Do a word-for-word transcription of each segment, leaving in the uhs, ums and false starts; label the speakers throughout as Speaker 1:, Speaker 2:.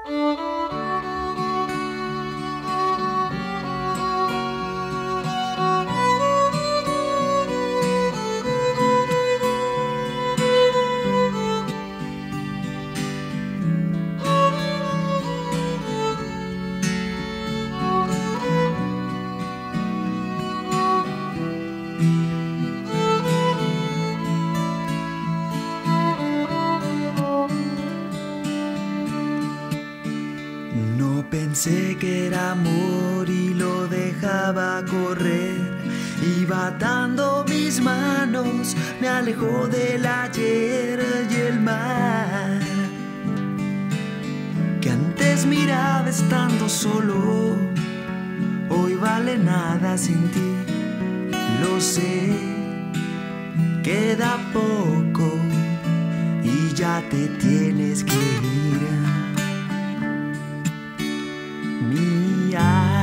Speaker 1: Pensé que era amor y lo dejaba correr. Iba atando mis manos, me alejó del ayer y el mar que antes miraba estando solo, hoy vale nada sin ti. Lo sé, queda poco y ya te tienes que ir. Mi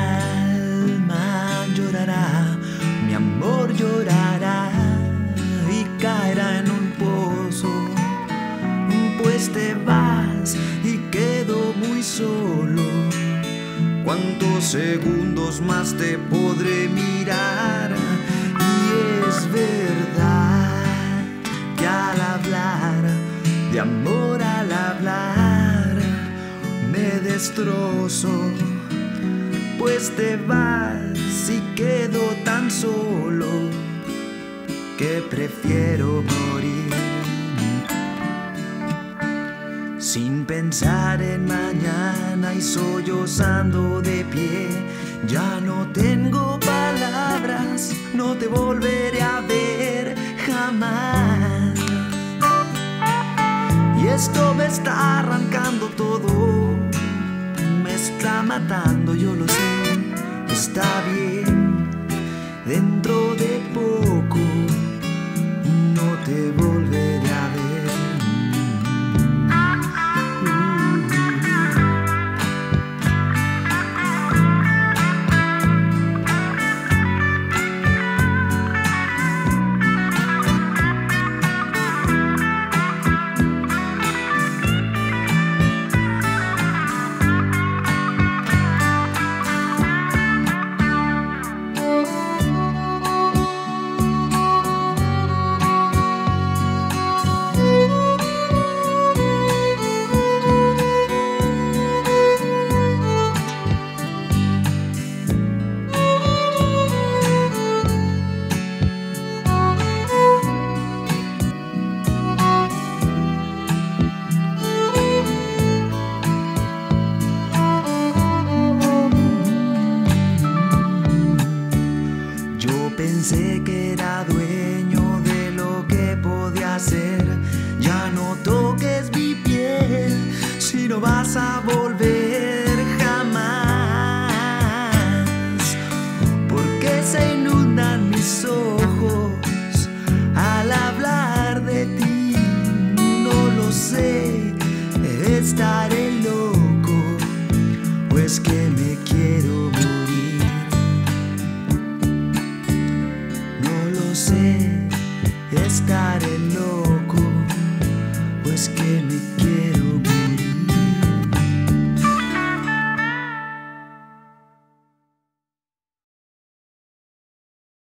Speaker 1: alma llorará, mi amor llorará y caerá en un pozo, pues te vas y quedo muy solo. ¿Cuántos segundos más te podré mirar? Y es verdad que al hablar de amor, al hablar me destrozo, pues te vas y quedo tan solo que prefiero morir. Sin pensar en mañana y sollozando de pie, ya no tengo palabras, no te volveré a ver jamás. Y esto me está arrancando todo, me está matando, yo lo sé. Está bien, dentro de poco no te volveré a ver. Pensé que era dueño de lo que podía hacer. Ya no toques mi piel si no vas a volver jamás, porque se inundan mis ojos al hablar de ti. No lo sé, estaré loco, pues que me quiero morir. Sé, estaré loco.